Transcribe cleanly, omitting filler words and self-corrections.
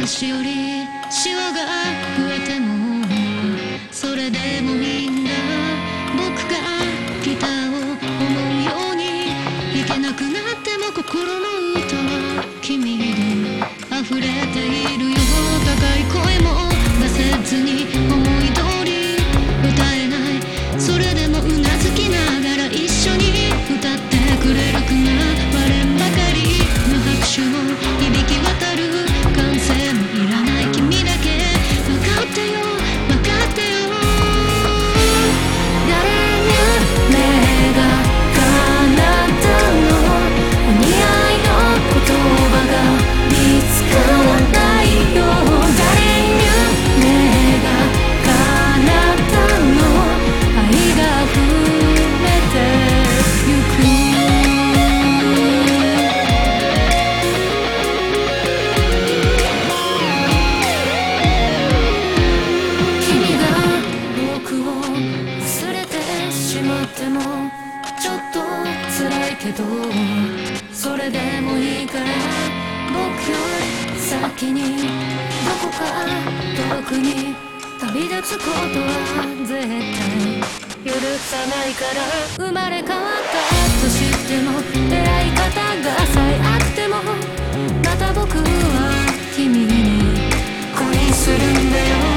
昔よりシワが増えてもそれでもいいんだ。僕がギターを思うように弾けなくなっても心の歌は君で溢れているよ。高い声も出せずに思い通り歌えない。それでもうなずきながら一緒に歌ってくれるかな。割れんばかりの拍手を響き渡る歓声もいらない。君だけ分かってよ分かってよ。誰に目が叶ったの。お似合いの言葉が見つからないよ。誰に目が叶ったの。愛が溢れてゆく。君が僕を忘れてしまってもちょっと辛いけどそれでもいいから僕より先にどこか遠くに旅立つことは絶対許さないから。生まれ変わったとしても出会い方が最悪でもまた僕は君に恋するんだよ。